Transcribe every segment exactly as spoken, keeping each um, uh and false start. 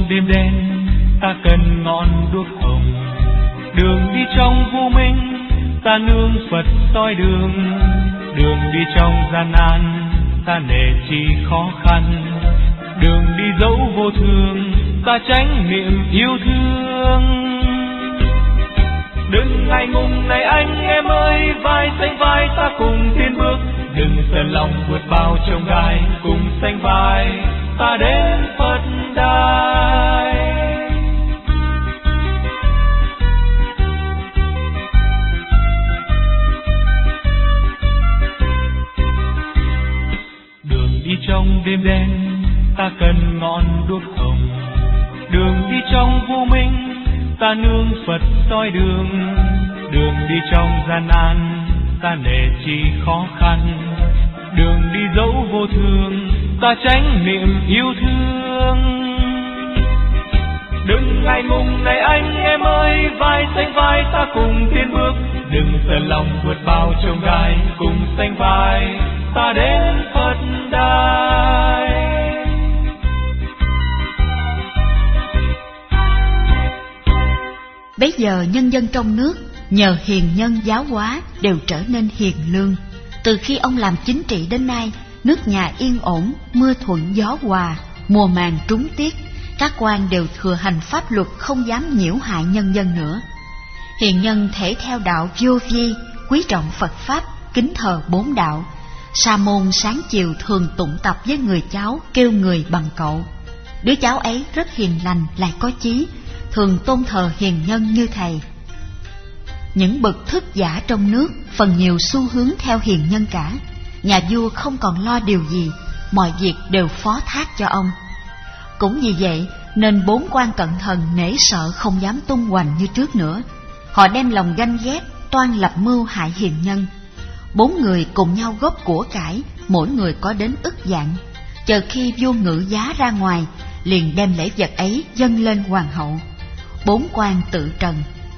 đêm đen ta cần ngọn đuốc hồng, đường đi trong vô minh ta nương Phật soi đường, đường đi trong gian nan ta nể chi khó khăn, đường đi dẫu vô thường ta tránh niệm yêu thương. Đừng ngại ngùng này anh em ơi, vai sánh vai ta cùng tiến bước, đừng sờn lòng vượt bao chông gai, cùng sánh vai ta đến Phật đài. Đường đi trong đêm đen ta cần ngọn đuốc hồng, đường đi trong vô minh ta nương Phật soi đường, đường đi trong gian nan ta nể chi khó khăn, đường đi dẫu vô thường ta tránh niệm yêu thương. Đừng ngại ngùng này anh em ơi, vai sánh vai ta cùng tiến bước, đừng sờn lòng vượt bao chông gai, cùng sánh vai ta đến Phật đài. Bấy giờ nhân dân trong nước nhờ hiền nhân giáo hóa đều trở nên hiền lương. Từ khi ông làm chính trị đến nay, nước nhà yên ổn, mưa thuận gió hòa, mùa màng trúng tiết, các quan đều thừa hành pháp luật, không dám nhiễu hại nhân dân nữa. Hiền nhân thể theo đạo vô vi, quý trọng Phật pháp, kính thờ bốn đạo. Sa môn sáng chiều thường tụng tập với người cháu, kêu người bằng cậu. Đứa cháu ấy rất hiền lành, lại có chí, thường tôn thờ hiền nhân như thầy. Những bậc thức giả trong nước phần nhiều xu hướng theo hiền nhân cả. Nhà vua không còn lo điều gì, mọi việc đều phó thác cho ông. Cũng vì vậy nên bốn quan cận thần nể sợ, không dám tung hoành như trước nữa. Họ đem lòng ganh ghét, toan lập mưu hại hiền nhân. Bốn người cùng nhau góp của cải, mỗi người có đến ức vạn. Chờ khi vua ngự giá ra ngoài, liền đem lễ vật ấy dâng lên hoàng hậu. Bốn quan tự trần: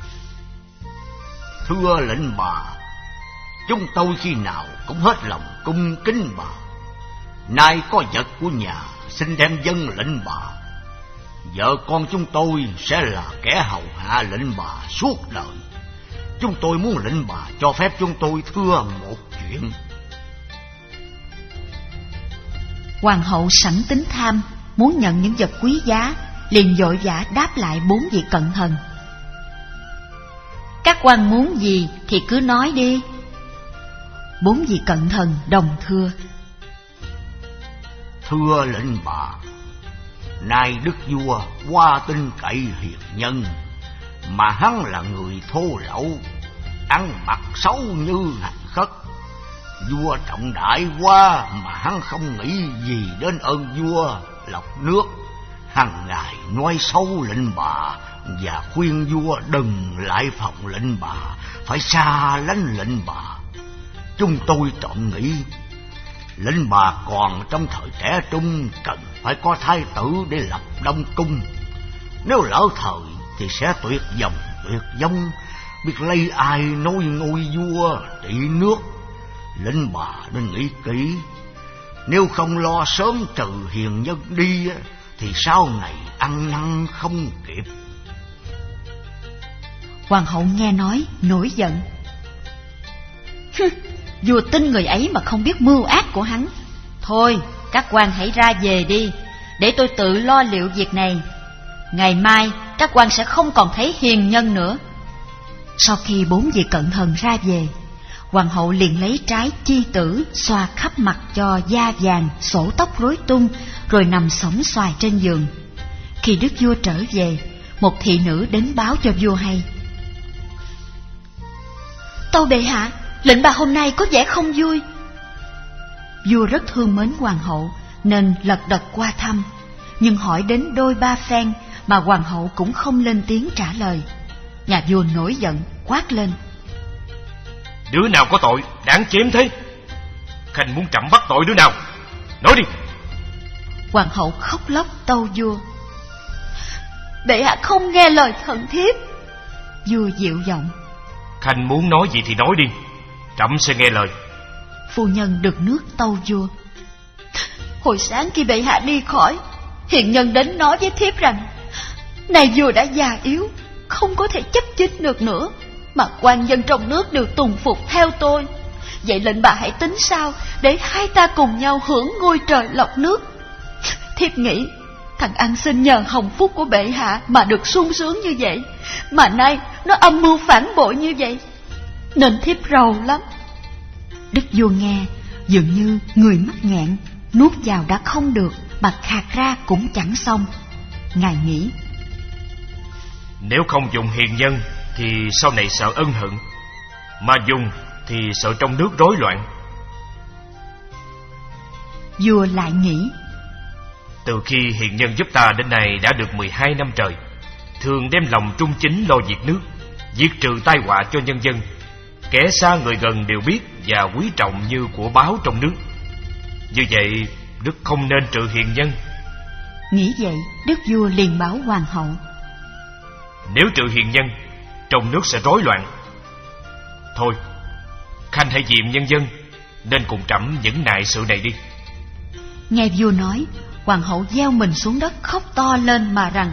Thưa lệnh bà, chúng tôi khi nào cũng hết lòng cung kính bà. Nay có vật của nhà, xin đem dâng lệnh bà. Vợ con chúng tôi sẽ là kẻ hầu hạ lệnh bà suốt đời. Chúng tôi muốn lệnh bà cho phép chúng tôi thưa một chuyện. Hoàng hậu sẵn tính tham, muốn nhận những vật quý giá, liền vội vã đáp lại bốn vị cận thần: Các quan muốn gì thì cứ nói đi. Bốn vị cận thần đồng thưa: Thưa lệnh bà, nay đức vua qua tin cậy hiền nhân, mà hắn là người thô lậu, ăn mặc xấu như hạt khất. Vua trọng đại quá mà hắn không nghĩ gì đến ơn vua lọc nước. Hằng ngày nói xấu lệnh bà và khuyên vua đừng lại phòng lệnh bà, phải xa lánh lệnh bà. Chúng tôi trộm nghĩ lệnh bà còn trong thời trẻ trung, cần phải có thái tử để lập đông cung. Nếu lỡ thời thì sẽ tuyệt dòng tuyệt vong, biết lấy ai nối ngôi vua trị nước. Lệnh bà nên nghĩ kỹ, nếu không lo sớm trừ hiền nhân đi thì sau này ăn năn không kịp. Hoàng hậu nghe nói nổi giận: Vua tin người ấy mà không biết mưu ác của hắn. Thôi các quan hãy ra về đi, để tôi tự lo liệu việc này. Ngày mai các quan sẽ không còn thấy hiền nhân nữa. Sau khi bốn vị cận thần ra về, hoàng hậu liền lấy trái chi tử xoa khắp mặt cho da vàng, sổ tóc rối tung, rồi nằm sõng xoài trên giường. Khi đức vua trở về, một thị nữ đến báo cho vua hay: Tâu bệ hạ, lệnh bà hôm nay có vẻ không vui. Vua rất thương mến hoàng hậu nên lật đật qua thăm, nhưng hỏi đến đôi ba phen mà hoàng hậu cũng không lên tiếng trả lời. Nhà vua nổi giận quát lên: Đứa nào có tội đáng chém thế? Khanh muốn trẫm bắt tội đứa nào? Nói đi. Hoàng hậu khóc lóc tâu vua: Bệ hạ không nghe lời thần thiếp. Vua dịu giọng: Khanh muốn nói gì thì nói đi, trẫm sẽ nghe lời. Phu nhân được nước tâu vua: Hồi sáng khi bệ hạ đi khỏi, hiền nhân đến nói với thiếp rằng Nay vua đã già yếu, không có thể chấp chính được nữa, mà quan dân trong nước đều tùng phục theo tôi. Vậy lệnh bà hãy tính sao để hai ta cùng nhau hưởng ngôi trời lộc nước. Thiếp nghĩ thằng ăn xin nhờ hồng phúc của bệ hạ mà được sung sướng như vậy, mà nay nó âm mưu phản bội như vậy, nên thiếp rầu lắm. Đức vua nghe dường như người mắc nghẹn, nuốt vào đã không được, mà khạc ra cũng chẳng xong. Ngài nghĩ, nếu không dùng hiền nhân thì sau này sợ ân hận, mà dùng thì sợ trong nước rối loạn. Vua lại nghĩ, từ khi hiền nhân giúp ta đến nay đã được mười hai năm trời, thường đem lòng trung chính lo việc nước, diệt trừ tai họa cho nhân dân. Kẻ xa người gần đều biết và quý trọng như của báo trong nước. Như vậy Đức không nên trừ hiền nhân. Nghĩ vậy, đức vua liền báo hoàng hậu, nếu trừ hiền nhân, trong nước sẽ rối loạn. Thôi, khanh hãy diệm nhân dân, nên cùng trẫm nhẫn nại sự này đi. Nghe vua nói, hoàng hậu gieo mình xuống đất khóc to lên mà rằng,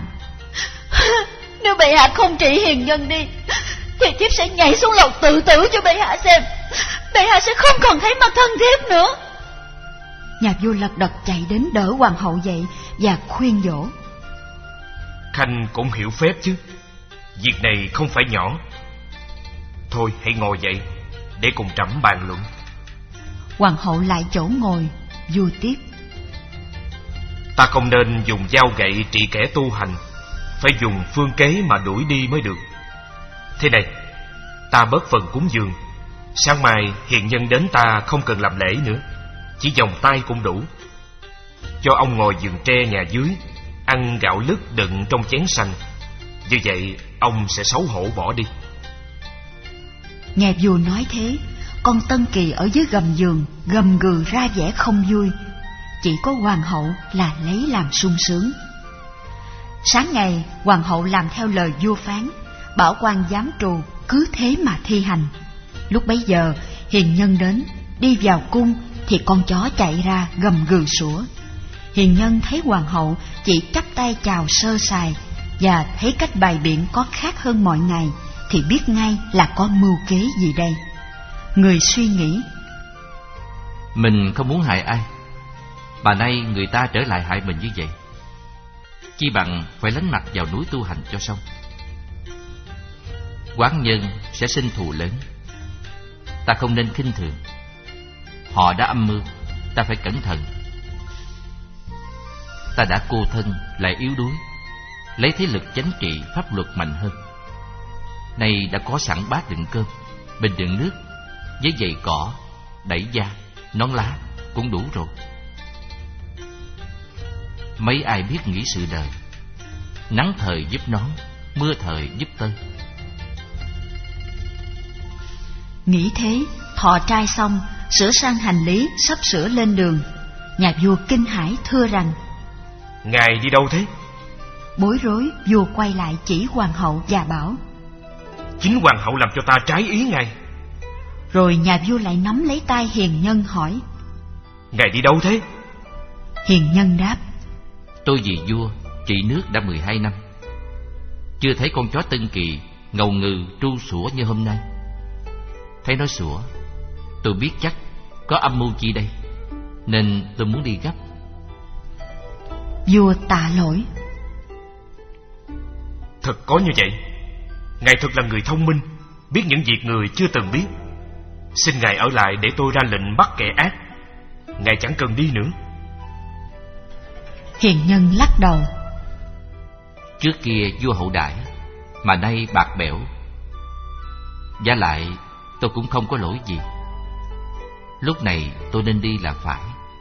nếu bệ hạ không trị hiền nhân đi, thì thiếp sẽ nhảy xuống lầu tự tử cho bệ hạ xem. Bệ hạ sẽ không còn thấy mặt thân thiếp nữa. Nhà vua lật đật chạy đến đỡ hoàng hậu dậy và khuyên dỗ, khanh cũng hiểu phép chứ, việc này không phải nhỏ. Thôi hãy ngồi dậy để cùng trẫm bàn luận. Hoàng hậu lại chỗ ngồi. Vua tiếp, ta không nên dùng dao gậy trị kẻ tu hành, phải dùng phương kế mà đuổi đi mới được. Thế này, ta bớt phần cúng dường, sáng mai hiền nhân đến ta không cần làm lễ nữa, chỉ vòng tay cũng đủ. Cho ông ngồi giường tre nhà dưới, ăn gạo lứt đựng trong chén xanh. Như vậy ông sẽ xấu hổ bỏ đi. Nghe vua nói thế, con Tân Kỳ ở dưới gầm giường gầm gừ ra vẻ không vui. Chỉ có hoàng hậu là lấy làm sung sướng. Sáng ngày, hoàng hậu làm theo lời vua phán, bảo quan giám trù cứ thế mà thi hành. Lúc bấy giờ hiền nhân đến, đi vào cung thì con chó chạy ra gầm gừ sủa. Hiền nhân thấy hoàng hậu chỉ chắp tay chào sơ sài và thấy cách bày biện có khác hơn mọi ngày, thì biết ngay là có mưu kế gì đây. Người suy nghĩ, mình không muốn hại ai, mà nay người ta trở lại hại mình như vậy, chi bằng phải lánh mặt vào núi tu hành cho xong. Oán nhân sẽ sinh thù lớn, ta không nên khinh thường. Họ đã âm mưu, ta phải cẩn thận. Ta đã cô thân lại yếu đuối, lấy thế lực chánh trị pháp luật mạnh hơn. Nay đã có sẵn bát đựng cơm, bình đựng nước, với giày cỏ, đẩy da, nón lá cũng đủ rồi. Mấy ai biết nghĩ sự đời, nắng thời giúp nón, mưa thời giúp tơ. Nghĩ thế, thọ trai xong, sửa sang hành lý, sắp sửa lên đường. Nhà vua kinh hãi thưa rằng, ngài đi đâu thế? Bối rối, vua quay lại chỉ hoàng hậu và bảo, chính hoàng hậu làm cho ta trái ý ngài. Rồi nhà vua lại nắm lấy tay hiền nhân hỏi, ngài đi đâu thế? Hiền nhân đáp, tôi vì vua trị nước đã mười hai năm, chưa thấy con chó Tân Kỳ ngầu ngừ tru sủa như hôm nay. Thấy nó sủa, tôi biết chắc có âm mưu chi đây, nên tôi muốn đi gấp. Vua tạ lỗi. Thật có như vậy, ngài thật là người thông minh, biết những việc người chưa từng biết. Xin ngài ở lại để tôi ra lệnh bắt kẻ ác. Ngài chẳng cần đi nữa. Hiền nhân lắc đầu. Trước kia vua hậu đãi, mà nay bạc bẽo. Vả lại tôi cũng không có lỗi gì. Lúc này tôi nên đi là phải.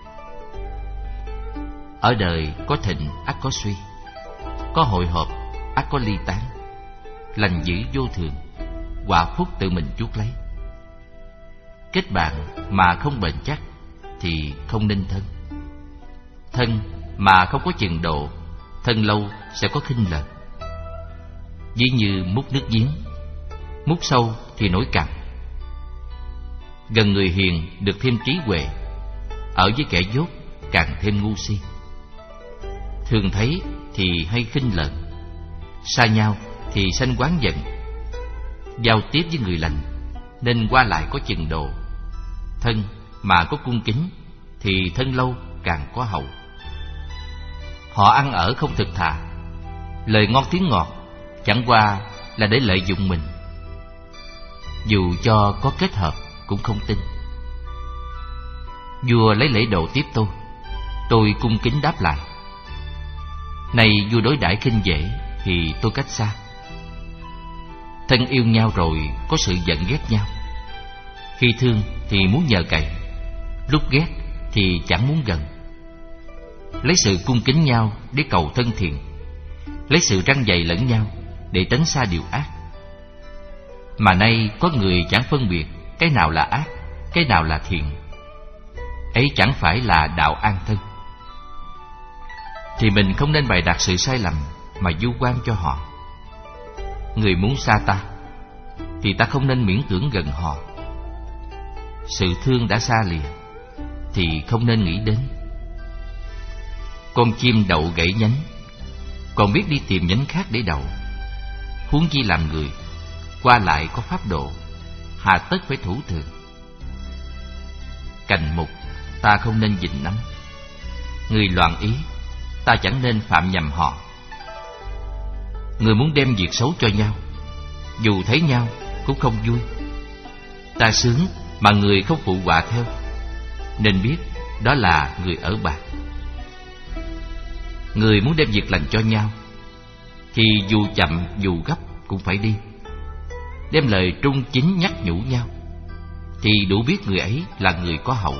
Ở đời có thịnh ắt có suy, có hội họp ắt có ly tán. Lành dữ vô thường, quả phúc tự mình chuốc lấy. Kết bạn mà không bền chắc thì không nên thân. Thân mà không có chừng độ, thân lâu sẽ có khinh lợi. Ví như múc nước giếng, múc sâu thì nổi cặn. Gần người hiền được thêm trí huệ, ở với kẻ dốt càng thêm ngu si. Thường thấy thì hay khinh lợi, xa nhau thì sanh oán giận. Giao tiếp với người lành nên qua lại có chừng độ. Thân mà có cung kính thì thân lâu càng có hậu. Họ ăn ở không thực thà, lời ngon tiếng ngọt chẳng qua là để lợi dụng mình. Dù cho có kết hợp cũng không tin. Vua lấy lễ độ tiếp tôi, tôi cung kính đáp lại. Nay vua đối đãi khinh dễ thì tôi cách xa. Thân yêu nhau rồi có sự giận ghét nhau. Khi thương thì muốn nhờ cậy, lúc ghét thì chẳng muốn gần. Lấy sự cung kính nhau để cầu thân thiện, lấy sự răn dạy lẫn nhau để tránh xa điều ác. Mà nay có người chẳng phân biệt cái nào là ác, cái nào là thiện. Ấy chẳng phải là đạo an thân. Thì mình không nên bày đặt sự sai lầm mà vu oan cho họ. Người muốn xa ta thì ta không nên miễn cưỡng gần họ. Sự thương đã xa lìa thì không nên nghĩ đến. Con chim đậu gãy nhánh, còn biết đi tìm nhánh khác để đậu. Huống chi làm người, qua lại có pháp độ, hà tất phải thủ thường. Cành mục ta không nên vịn nắm, người loạn ý ta chẳng nên phạm nhầm họ. Người muốn đem việc xấu cho nhau, dù thấy nhau cũng không vui. Ta sướng mà người không phụ họa theo, nên biết đó là người ở bạc. Người muốn đem việc lành cho nhau thì dù chậm dù gấp cũng phải đi. Đem lời trung chính nhắc nhủ nhau thì đủ biết người ấy là người có hậu.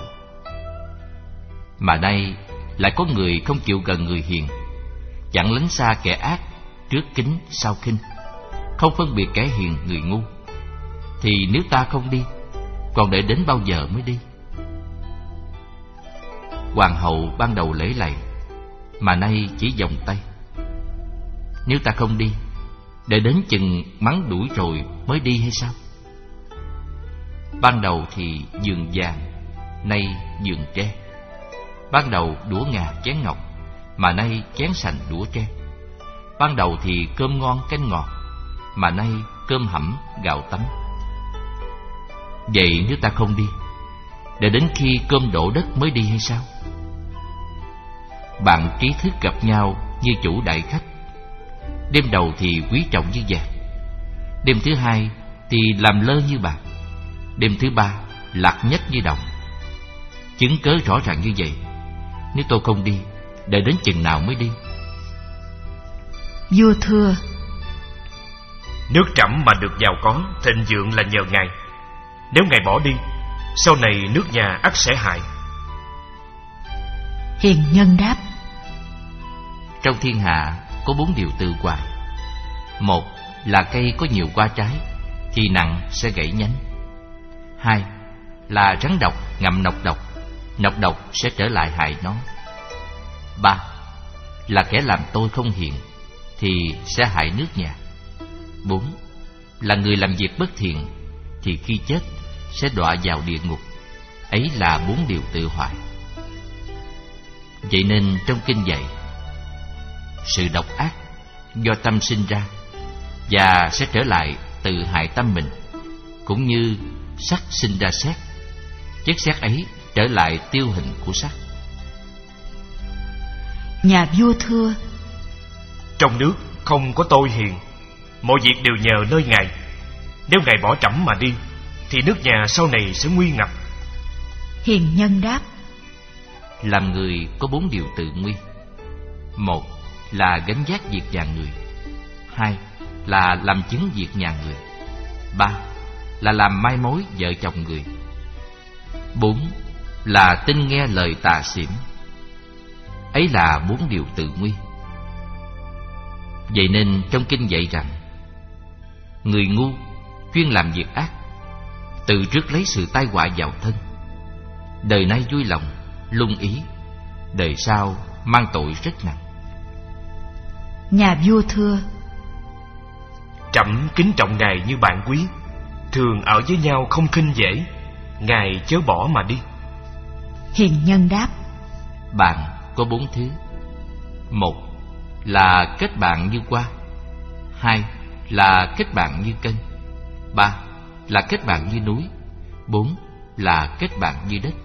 Mà nay lại có người không chịu gần người hiền, chẳng lánh xa kẻ ác, trước kính sau khinh, không phân biệt kẻ hiền người ngu. Thì nếu ta không đi, còn để đến bao giờ mới đi? Hoàng hậu ban đầu lễ lạy, mà nay chỉ vòng tay. Nếu ta không đi, để đến chừng mắng đuổi rồi mới đi hay sao? Ban đầu thì giường vàng, nay giường tre. Ban đầu đũa ngà chén ngọc, mà nay chén sành đũa tre. Ban đầu thì cơm ngon canh ngọt, mà nay cơm hẩm gạo tấm. Vậy nếu ta không đi, để đến khi cơm đổ đất mới đi hay sao? Bạn trí thức gặp nhau như chủ đại khách. Đêm đầu thì quý trọng như vàng, đêm thứ hai thì làm lơ như bạc, đêm thứ ba lạc nhất như đồng. Chứng cớ rõ ràng như vậy, nếu tôi không đi, để đến chừng nào mới đi? Vua thưa: Nước Trẫm mà được giàu có, thịnh vượng là nhờ ngài. Nếu ngài bỏ đi, sau này nước nhà ắt sẽ hại. Hiền nhân đáp: Trong thiên hạ có bốn điều tự hoại. Một là cây có nhiều hoa trái thì nặng sẽ gãy nhánh. Hai là rắn độc ngậm nọc độc, nọc độc sẽ trở lại hại nó. Ba là kẻ làm tôi không hiền thì sẽ hại nước nhà. Bốn là người làm việc bất thiện thì khi chết sẽ đọa vào địa ngục. Ấy là bốn điều tự hoại. Vậy nên trong kinh dạy, sự độc ác do tâm sinh ra và sẽ trở lại tự hại tâm mình, cũng như sắt sinh ra sét, chất sét ấy trở lại tiêu hình của sắt. Nhà vua thưa: Trong nước không có tôi hiền, mọi việc đều nhờ nơi ngài. Nếu ngài bỏ Trẫm mà đi, thì nước nhà sau này sẽ nguy ngập. Hiền nhân đáp: Làm người có bốn điều tự nguy. Một là gánh vác việc nhà người. Hai là làm chứng việc nhà người. Ba là làm mai mối vợ chồng người. Bốn là tin nghe lời tà xỉm. Ấy là bốn điều tự nguy. Vậy nên trong kinh dạy rằng, người ngu chuyên làm việc ác, tự rước lấy sự tai họa vào thân. Đời nay vui lòng, lung ý, đời sau mang tội rất nặng. Nhà vua thưa: Trẫm kính trọng ngài như bạn quý, thường ở với nhau không khinh dễ. Ngài chớ bỏ mà đi. Hiền nhân đáp: Bạn có bốn thứ. Một là kết bạn như hoa, Hai là kết bạn như kênh. Ba là kết bạn như núi. Bốn là kết bạn như đất.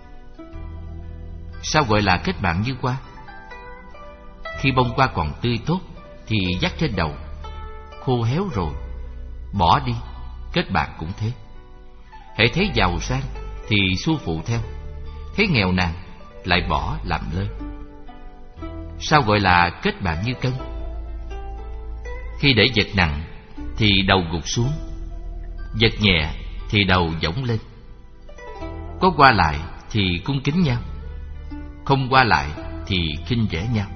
Sao gọi là kết bạn như hoa? Khi bông hoa còn tươi tốt thì dắt trên đầu, khô héo rồi bỏ đi, kết bạn cũng thế. Hễ thấy giàu sang thì xu phụ theo, thấy nghèo nàn lại bỏ làm lơ. Sao gọi là kết bạn như cân? Khi để vật nặng thì đầu gục xuống, vật nhẹ thì đầu dõng lên. Có qua lại thì cung kính nhau, không qua lại thì khinh rẻ nhau.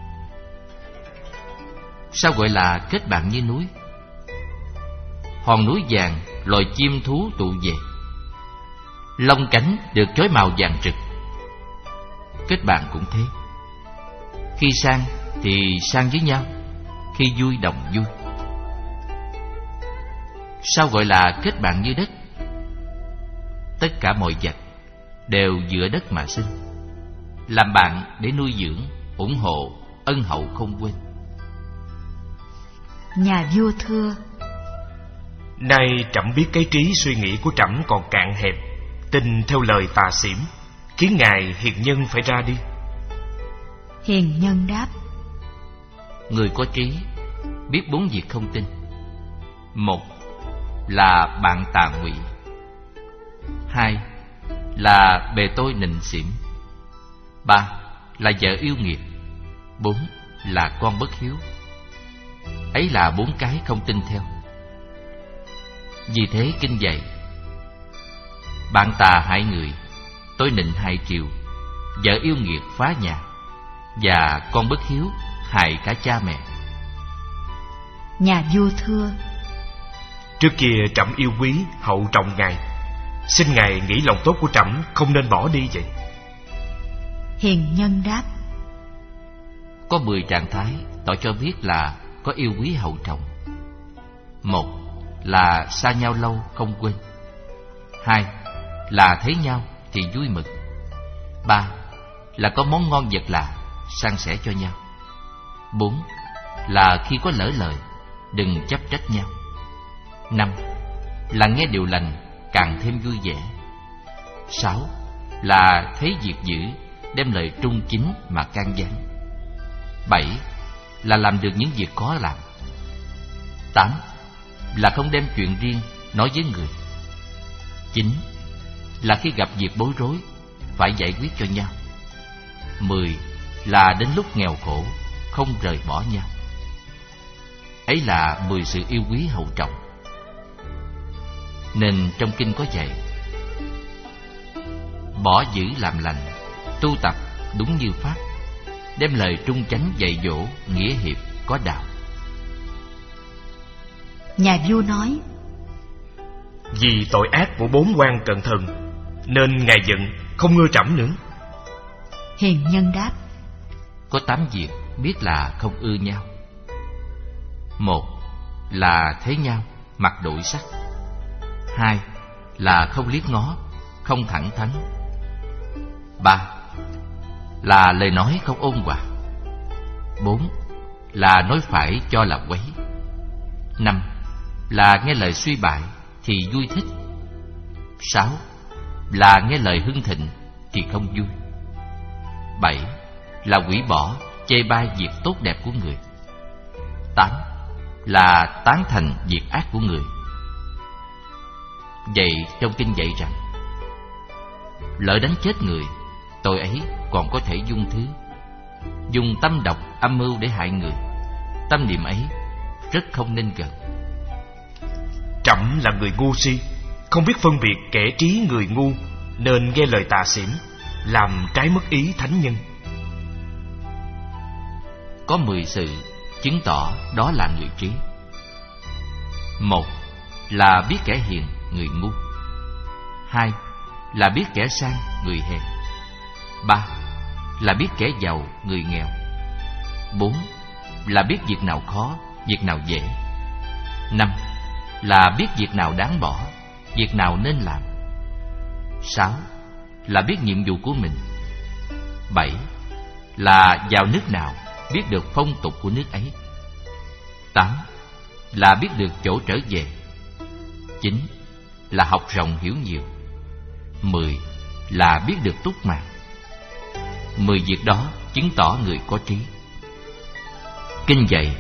Sao gọi là kết bạn như núi? Hòn núi vàng loài chim thú tụ về, lông cánh được trói màu vàng rực. Kết bạn cũng thế. Khi sang thì sang với nhau, khi vui đồng vui. Sao gọi là kết bạn như đất? Tất cả mọi vật đều dựa đất mà sinh, làm bạn để nuôi dưỡng, ủng hộ, ân hậu không quên. Nhà vua thưa: Nay trẫm biết cái trí suy nghĩ của trẫm còn cạn hẹp, tin theo lời tà xỉm, khiến ngài hiền nhân phải ra đi. Hiền nhân đáp: Người có trí biết bốn việc không tin. Một là bạn tà ngụy. Hai là bề tôi nịnh xỉm. Ba là vợ yêu nghiệt. Bốn là con bất hiếu. Ấy là bốn cái không tin theo. Vì thế kinh dạy: bạn tà hại người, tôi nịnh hại triều, vợ yêu nghiệt phá nhà, và con bất hiếu hại cả cha mẹ. Nhà vua thưa: Trước kia trẫm yêu quý hậu trọng ngài, xin ngài nghĩ lòng tốt của trẫm không nên bỏ đi vậy. Hiền nhân đáp: Có mười trạng thái tỏ cho biết là có yêu quý hậu trọng. Một là xa nhau lâu không quên. Hai là thấy nhau thì vui mừng. Ba là có món ngon vật lạ san sẻ cho nhau. Bốn là khi có lỡ lời đừng chấp trách nhau. Năm là nghe điều lành càng thêm vui vẻ. Sáu là thấy việc dữ đem lời trung chính mà can gián. Bảy là làm được những việc khó làm. Tám là không đem chuyện riêng nói với người. Chín là khi gặp việc bối rối phải giải quyết cho nhau. Mười là đến lúc nghèo khổ không rời bỏ nhau. Ấy là mười sự yêu quý hậu trọng. Nên trong kinh có dạy: bỏ dữ làm lành, tu tập đúng như pháp, đem lời trung chánh dạy dỗ, nghĩa hiệp có đạo. Nhà vua nói: Vì tội ác của bốn quan cận thần nên ngài giận không ưa trẫm nữa. Hiền nhân đáp: Có tám việc biết là không ưa nhau. Một là thấy nhau mặt đổi sắc. Hai là không liếc ngó, không thẳng thắn. Ba là lời nói không ôn hòa. Bốn là nói phải cho là quấy. Năm là nghe lời suy bại thì vui thích. Sáu là nghe lời hưng thịnh thì không vui. Bảy là hủy bỏ, chê bai việc tốt đẹp của người. Tám là tán thành việc ác của người. Vậy trong kinh dạy rằng, lỡ đánh chết người, tội ấy còn có thể dung thứ. Dùng tâm độc âm mưu để hại người, tâm niệm ấy rất không nên gần. Trẫm là người ngu si, không biết phân biệt kẻ trí người ngu, nên nghe lời tà xỉm, làm trái mất ý thánh nhân. Có mười sự chứng tỏ đó là người trí. Một là biết kẻ hiền, người ngu. Hai là biết kẻ sang, người hèn. Ba là biết kẻ giàu, người nghèo. Bốn là biết việc nào khó, việc nào dễ. Năm là biết việc nào đáng bỏ, việc nào nên làm. Sáu là biết nhiệm vụ của mình. Bảy là vào nước nào biết được phong tục của nước ấy. Tám là biết được chỗ trở về. Chín là học rộng hiểu nhiều. Mười là biết được túc mạng. Mười việc đó chứng tỏ người có trí. Kinh dạy: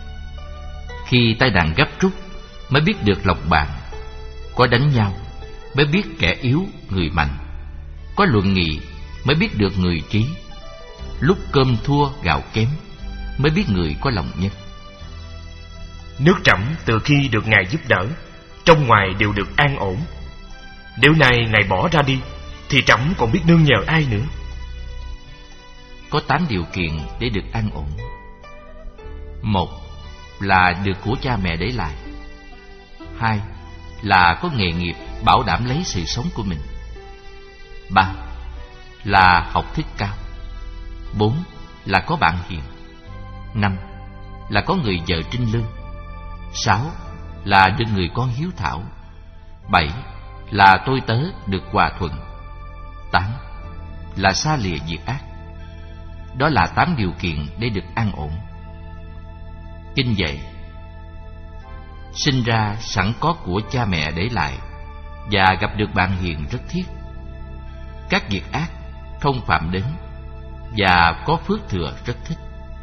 khi tai nạn gấp rút mới biết được lòng bạn, có đánh nhau mới biết kẻ yếu người mạnh, có luận nghị mới biết được người trí, lúc cơm thua gạo kém mới biết người có lòng nhân. Nước Trẫm từ khi được Ngài giúp đỡ, trong ngoài đều được an ổn. Nếu nay Ngài bỏ ra đi, thì Trẫm còn biết nương nhờ ai nữa. Có tám điều kiện để được an ổn. Một là được của cha mẹ để lại. Hai là có nghề nghiệp bảo đảm lấy sự sống của mình. Ba là học thức cao. Bốn là có bạn hiền. Năm là có người vợ trinh lương. Sáu là được người con hiếu thảo. Bảy là tôi tớ được hòa thuận. Tám là xa lìa việc ác. Đó là tám điều kiện để được an ổn. Kinh dạy: sinh ra sẵn có của cha mẹ để lại, và gặp được bạn hiền rất thiết. Các việc ác không phạm đến, và có phước thừa rất thích.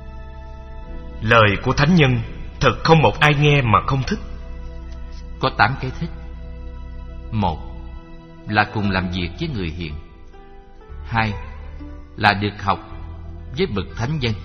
Lời của thánh nhân thật không một ai nghe mà không thích. Có tám cái thích. Một là cùng làm việc với người hiền. Hai là được học với bậc thánh nhân.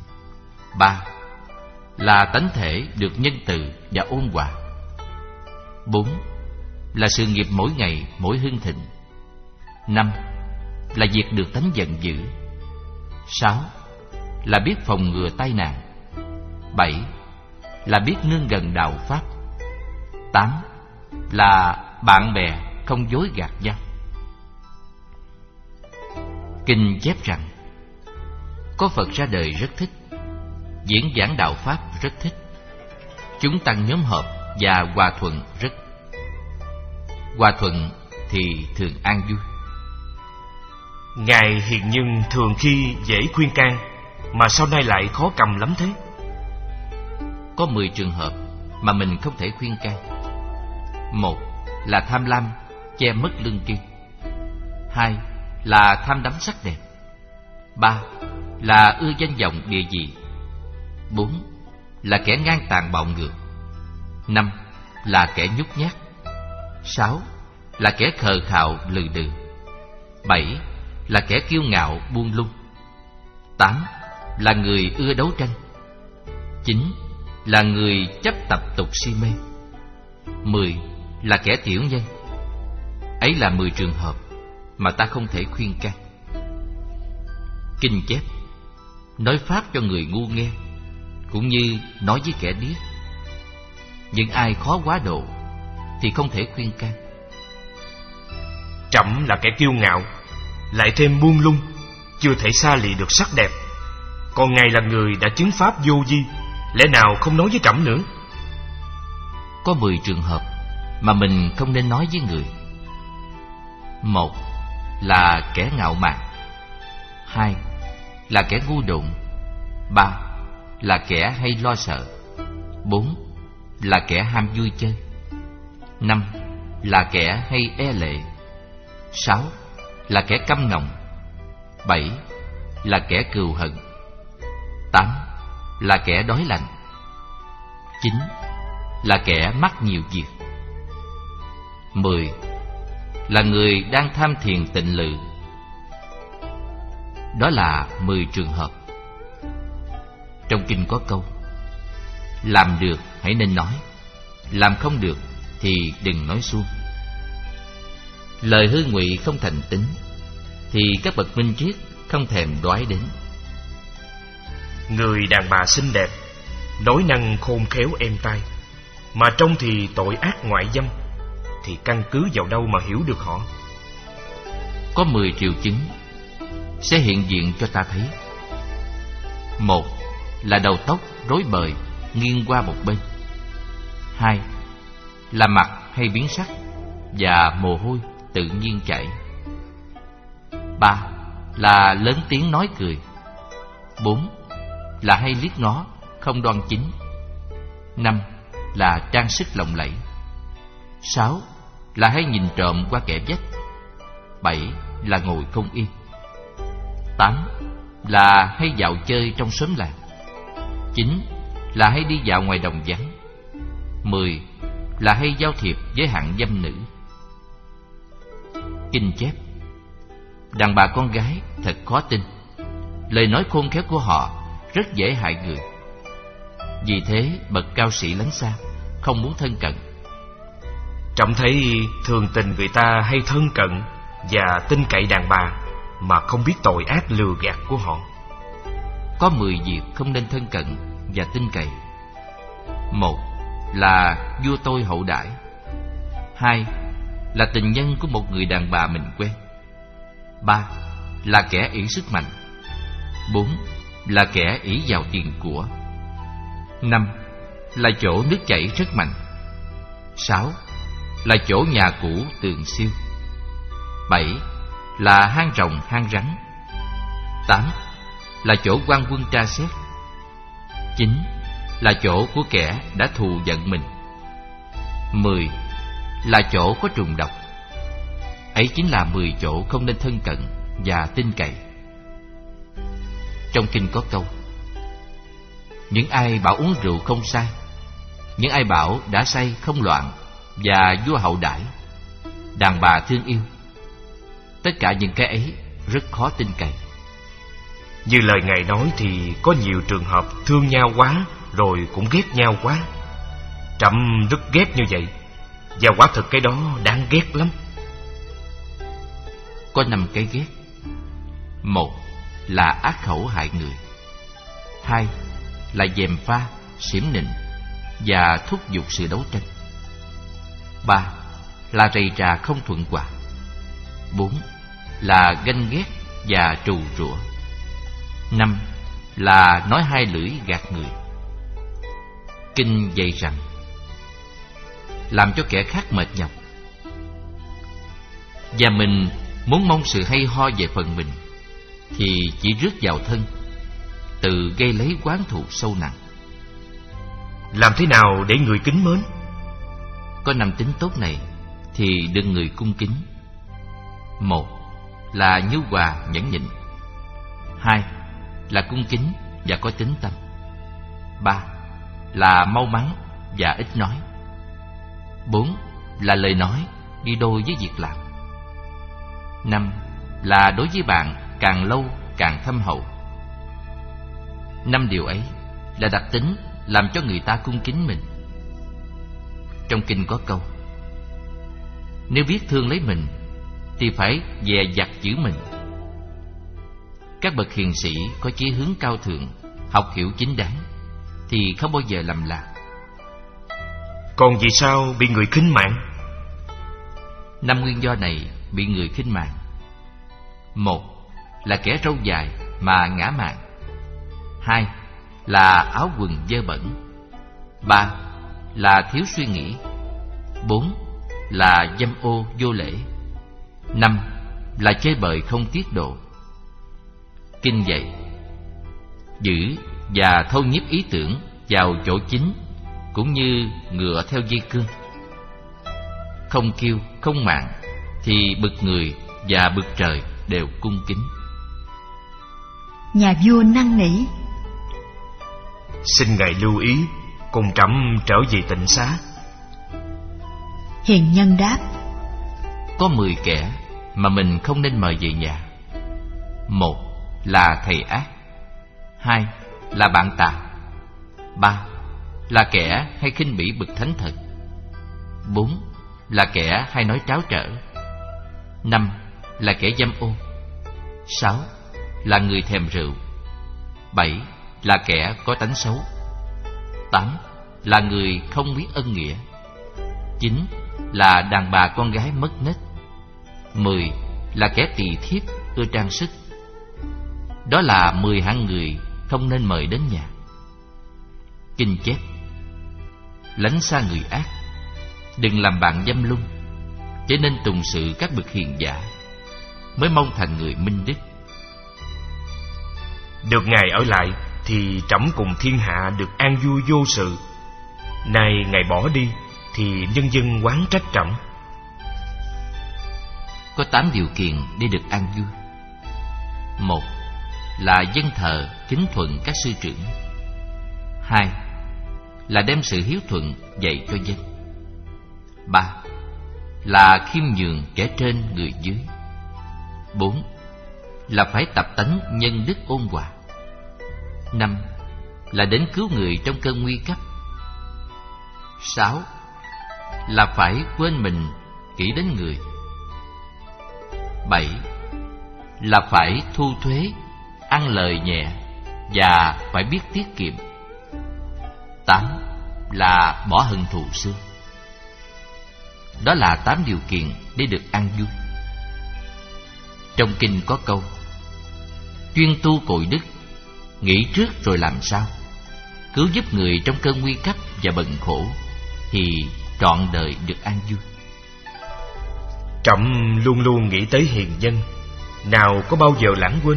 Ba là tánh thể được nhân từ và ôn hòa. Bốn là sự nghiệp mỗi ngày mỗi hưng thịnh. Năm là việc được tánh giận dữ. Sáu là biết phòng ngừa tai nạn. Bảy là biết nương gần đạo pháp. Tám là bạn bè không dối gạt nhau. Kinh chép rằng có Phật ra đời rất thích, diễn giảng đạo pháp rất thích, chúng tăng nhóm họp và hòa thuận rất. Hòa thuận thì thường an vui. Ngài hiền nhân thường khi dễ khuyên can, mà sau này lại khó cầm lắm thế. Có mười trường hợp mà mình không thể khuyên can. Một là tham lam che mất lương tri. Hai là tham đắm sắc đẹp. Ba là ưa danh vọng địa vị. Bốn là kẻ ngang tàn bạo ngược. Năm là kẻ nhút nhát. Sáu là kẻ khờ khạo lừ đừ. Bảy là kẻ kiêu ngạo buông lung. Tám là người ưa đấu tranh. Chín là người chấp tập tục si mê. Mười là kẻ tiểu nhân. Ấy là mười trường hợp mà ta không thể khuyên can. Kinh chép nói pháp cho người ngu nghe, cũng như nói với kẻ điếc. Nhưng ai khó quá độ thì không thể khuyên can. Trẫm là kẻ kiêu ngạo, lại thêm buông lung, chưa thể xa lìa được sắc đẹp. Còn Ngài là người đã chứng pháp vô vi, lẽ nào không nói với Trẫm nữa? Có mười trường hợp mà mình không nên nói với người. Một là kẻ ngạo mạn. Hai là kẻ ngu độn. Ba là kẻ hay lo sợ. Bốn là kẻ ham vui chơi. Năm là kẻ hay e lệ. Sáu là kẻ căm ngọng. Bảy là kẻ cừu hận. Tám là kẻ đói lạnh. Chín là kẻ mắc nhiều việc. Mười là người đang tham thiền tịnh lự. Đó là mười trường hợp. Trong kinh có câu: làm được hãy nên nói, làm không được thì đừng nói suông. Lời hư ngụy không thành tín thì các bậc minh triết không thèm đoái đến. Người đàn bà xinh đẹp, nói năng khôn khéo êm tai, mà trông thì tội ác ngoại dâm, thì căn cứ vào đâu mà hiểu được họ? Có mười triệu chứng sẽ hiện diện cho ta thấy. Một là đầu tóc rối bời, nghiêng qua một bên. Hai là mặt hay biến sắc và mồ hôi tự nhiên chảy. Ba là lớn tiếng nói cười. Bốn là hay liếc ngó không đoan chính. Năm là trang sức lộng lẫy. Sáu là hay nhìn trộm qua kẽ vách. Bảy là ngồi không yên. Tám là hay dạo chơi trong xóm làng. Chín là hay đi dạo ngoài đồng vắng. Mười là hay giao thiệp với hạng dâm nữ. Kinh chép: đàn bà con gái thật khó tin, lời nói khôn khéo của họ rất dễ hại người. Vì thế bậc cao sĩ lánh xa, không muốn thân cận. Trẫm thấy thường tình người ta hay thân cận và tin cậy đàn bà mà không biết tội ác lừa gạt của họ. Có mười việc không nên thân cận và tin cậy. Một là vua tôi hậu đãi. Hai là tình nhân của một người đàn bà mình quen. Ba là kẻ ỷ sức mạnh. Bốn là kẻ ỷ vào tiền của. Năm là chỗ nước chảy rất mạnh. Sáu là chỗ nhà cũ tường siêu. Bảy là hang rồng hang rắn. Tám là chỗ quan quân tra xét. Chín là chỗ của kẻ đã thù giận mình. Mười là chỗ có trùng độc. Ấy chính là mười chỗ không nên thân cận và tin cậy. Trong kinh có câu: những ai bảo uống rượu không sai, những ai bảo đã say không loạn, và vua hậu đãi, đàn bà thương yêu. Tất cả những cái ấy rất khó tin cậy. Như lời Ngài nói thì có nhiều trường hợp thương nhau quá rồi cũng ghét nhau quá. Trẫm rất ghét như vậy, và quả thực cái đó đáng ghét lắm. Có năm cái ghét. Một là ác khẩu hại người. Hai là gièm pha, xỉm nịnh và thúc giục sự đấu tranh. Ba là rầy rà không thuận hòa. Bốn là ganh ghét và trù rủa. Năm là nói hai lưỡi gạt người. Kinh dạy rằng làm cho kẻ khác mệt nhọc, và mình muốn mong sự hay ho về phần mình, thì chỉ rước vào thân, tự gây lấy oán thù sâu nặng. Làm thế nào để người kính mến? Có năm tính tốt này thì đừng người cung kính. Một là nhu hòa nhẫn nhịn. Hai là cung kính và có tín tâm. Ba là mau mắn và ít nói. Bốn là lời nói đi đôi với việc làm. Năm là đối với bạn càng lâu càng thâm hậu. Năm điều ấy là đặc tính làm cho người ta cung kính mình. Trong kinh có câu: nếu biết thương lấy mình thì phải dè dặt giữ mình. Các bậc hiền sĩ có chí hướng cao thượng, học hiểu chính đáng, thì không bao giờ lầm lạc. Còn vì sao bị người khinh mạng? Năm nguyên do này bị người khinh mạng. Một là kẻ râu dài mà ngã mạn. Hai là áo quần dơ bẩn. Ba là thiếu suy nghĩ. Bốn là dâm ô vô lễ. Năm là chơi bời không tiết độ. Kinh dạy: giữ và thâu nhiếp ý tưởng vào chỗ chính, cũng như ngựa theo dây cương. Không kiêu, không mạn, thì bực người và bực trời đều cung kính. Nhà vua năn nỉ: xin Ngài lưu ý, cùng trẫm trở về tịnh xá. Hiền nhân đáp: có mười kẻ mà mình không nên mời về nhà. Một là thầy ác. Hai là bạn tà. Ba là kẻ hay khinh bỉ bậc thánh thần. Bốn là kẻ hay nói tráo trở. Năm là kẻ dâm ô. Sáu là người thèm rượu. Bảy là kẻ có tánh xấu. Tám là người không biết ân nghĩa. Chín là đàn bà con gái mất nết. Mười là kẻ tỳ thiếp ưa trang sức. Đó là mười hạng người không nên mời đến nhà. Kinh chép: lánh xa người ác, đừng làm bạn dâm lung, cho nên tùng sự các bậc hiền giả, mới mong thành người minh đức. Được Ngài ở lại thì trẫm cùng thiên hạ được an vui vô sự. Nay Ngài bỏ đi thì nhân dân oán trách Trẫm. Có tám điều kiện để được an vui. Một là dân thờ kính thuận các sư trưởng. Hai là đem sự hiếu thuận dạy cho dân. Ba là khiêm nhường kẻ trên người dưới. Bốn là phải tập tánh nhân đức ôn hòa. Năm là đến cứu người trong cơn nguy cấp. Sáu là phải quên mình kỹ đến người. Bảy là phải thu thuế, ăn lời nhẹ và phải biết tiết kiệm. Tám là bỏ hận thù xưa. Đó là tám điều kiện để được an vui. Trong kinh có câu: chuyên tu cội đức, nghĩ trước rồi làm sao, cứu giúp người trong cơn nguy cấp và bần khổ, thì trọn đời được an vui. Trẫm luôn luôn nghĩ tới hiền nhân, nào có bao giờ lãng quên.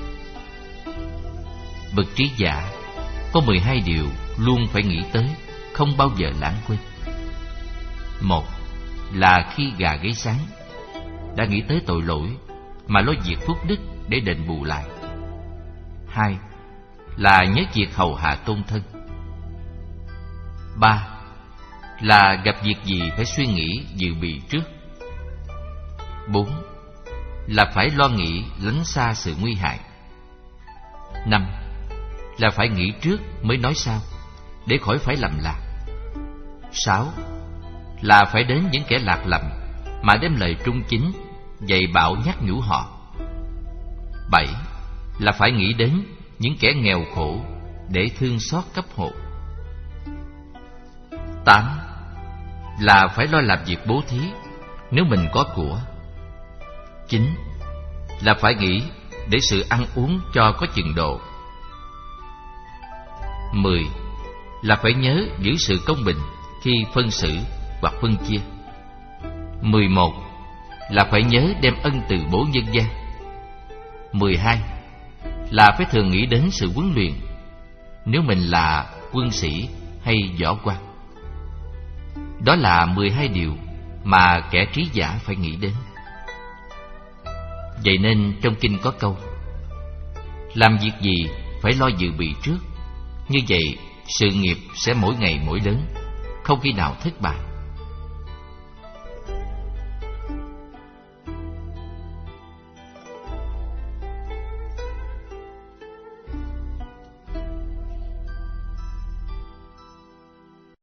Bậc trí giả có mười hai điều luôn phải nghĩ tới, không bao giờ lãng quên. Một là khi gà gáy sáng, đã nghĩ tới tội lỗi mà lo việc phúc đức để đền bù lại. Hai là nhớ việc hầu hạ tôn thân. Ba là gặp việc gì phải suy nghĩ dự bị trước. Bốn là phải lo nghĩ lánh xa sự nguy hại. Năm là phải nghĩ trước mới nói sao, để khỏi phải lầm lạc. Sáu là phải đến những kẻ lạc lầm mà đem lời trung chính dạy bảo nhắc nhủ họ. Bảy là phải nghĩ đến những kẻ nghèo khổ để thương xót cấp hộ. Tám là phải lo làm việc bố thí nếu mình có của. Chín là phải nghĩ để sự ăn uống cho có chừng độ. Mười là phải nhớ giữ sự công bình khi phân xử hoặc phân chia. Mười một là phải nhớ đem ân từ bố nhân gian. Mười hai là phải thường nghĩ đến sự huấn luyện nếu mình là quân sĩ hay võ quan. Đó là mười hai điều mà kẻ trí giả phải nghĩ đến. Vậy nên trong kinh có câu: làm việc gì phải lo dự bị trước, như vậy sự nghiệp sẽ mỗi ngày mỗi lớn, không khi nào thất bại.